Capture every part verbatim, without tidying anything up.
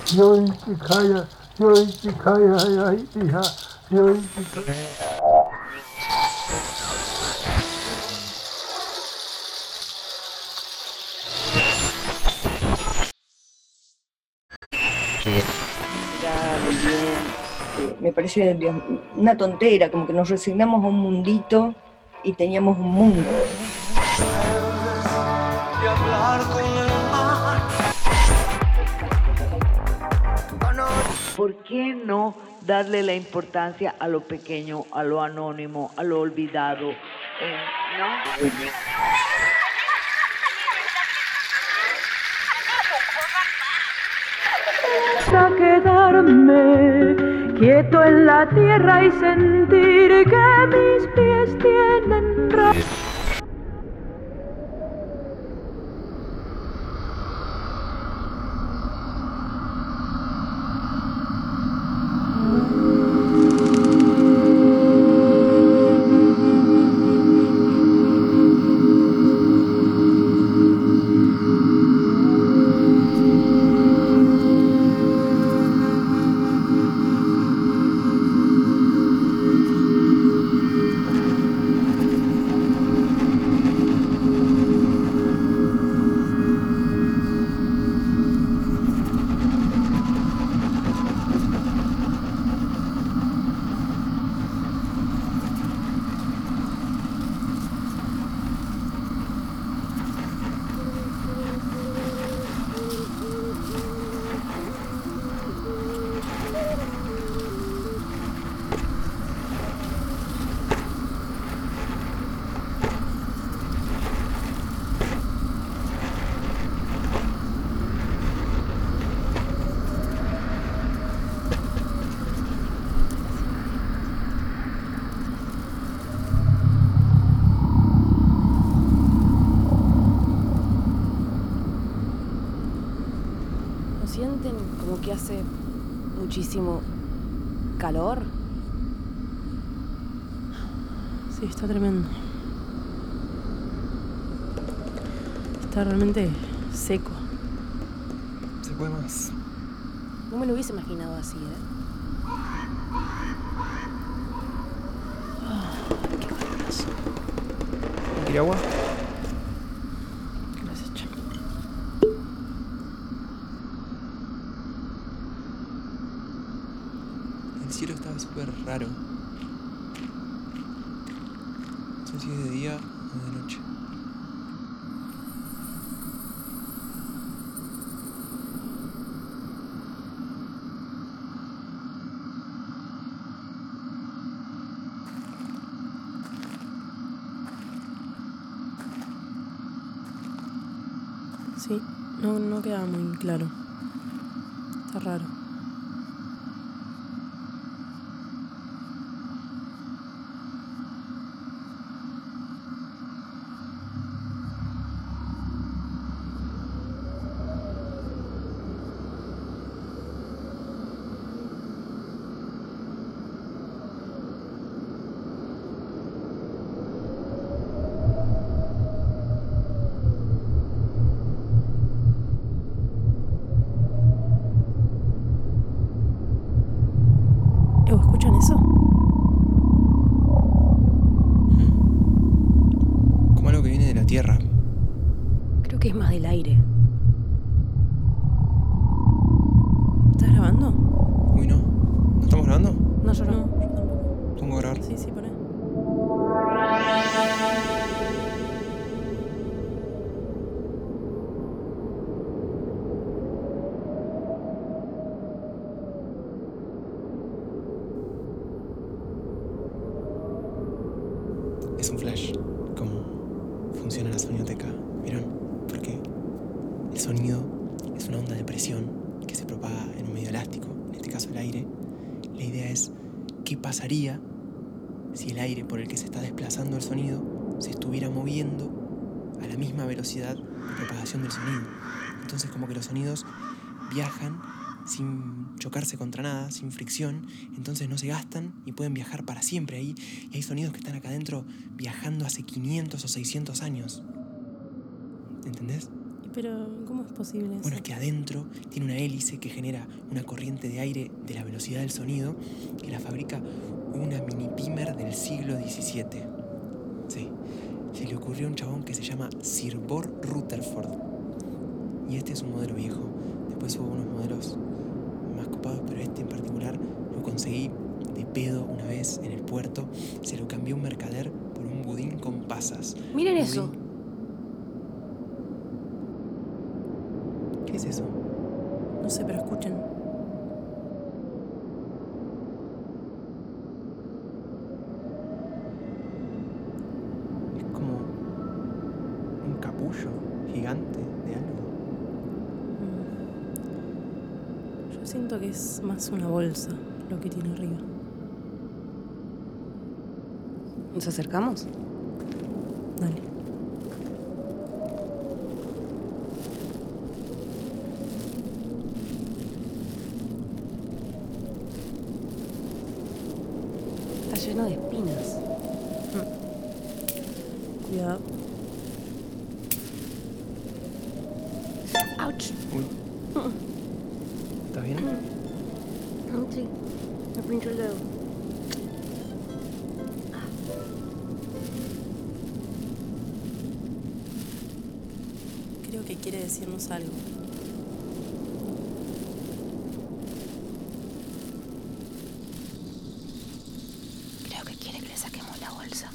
Yoichikaya, Yoichikaya, Iha, Yoichikaya. Era recién, eh, me parece Dios, una tontera, como que nos resignamos a un mundito y teníamos un mundo. De hablar con el mar. ¿Por qué no darle la importancia a lo pequeño, a lo anónimo, a lo olvidado? Eh, ¿no? A quedarme quieto en la tierra y sentir que mis pies tienen razón. ¿Sienten como que hace muchísimo calor? Sí, está tremendo. Está realmente seco. Se puede más. No me lo hubiese imaginado así, ¿eh? Oh, qué calorazo. ¿Quiere agua? Gracias, Che. El cielo estaba súper raro. No sé si es de día o de noche. Sí, no, no queda muy claro. Está raro. Ew, ¿escuchan eso? Como algo que viene de la tierra. Creo que es más del aire. ¿Estás grabando? Uy, no. ¿No estamos grabando? No, yo no. No, yo tampoco. Pongo a grabar. Sí, sí, poné. Es un flash. Cómo funciona la sonioteca. ¿Vieron? Porque el sonido es una onda de presión que se propaga en un medio elástico, en este caso el aire. La idea es qué pasaría si el aire por el que se está desplazando el sonido se estuviera moviendo a la misma velocidad de propagación del sonido. Entonces como que los sonidos viajan sin chocarse contra nada, sin fricción, entonces no se gastan y pueden viajar para siempre ahí. Y hay sonidos que están acá adentro viajando hace quinientos o seiscientos años. ¿Entendés? Pero, ¿cómo es posible eso? Bueno, es que adentro tiene una hélice que genera una corriente de aire de la velocidad del sonido que la fabrica una mini Pimer del siglo diecisiete. Sí, se le ocurrió a un chabón que se llama Sir Bor Rutherford. Y este es un modelo viejo. Después hubo unos modelos más copados, pero este en particular lo conseguí de pedo una vez en el puerto. Se lo cambió un mercader por un budín con pasas. Miren Budín- eso. ¿Qué es eso? No sé, pero escuchen. Es como un capullo gigante de algo. Mm. Yo siento que es más una bolsa lo que tiene arriba. ¿Nos acercamos? Dale. Está lleno de espinas. Cuidado. ¡Auch! Uy. ¿Estás bien? Sí, me pincho el dedo. Creo que quiere decirnos algo. Creo que quiere que le saquemos la bolsa.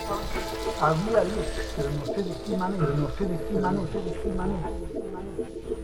Había luz, pero no sé de qué manera, no sé de qué manera, no sé de qué manera.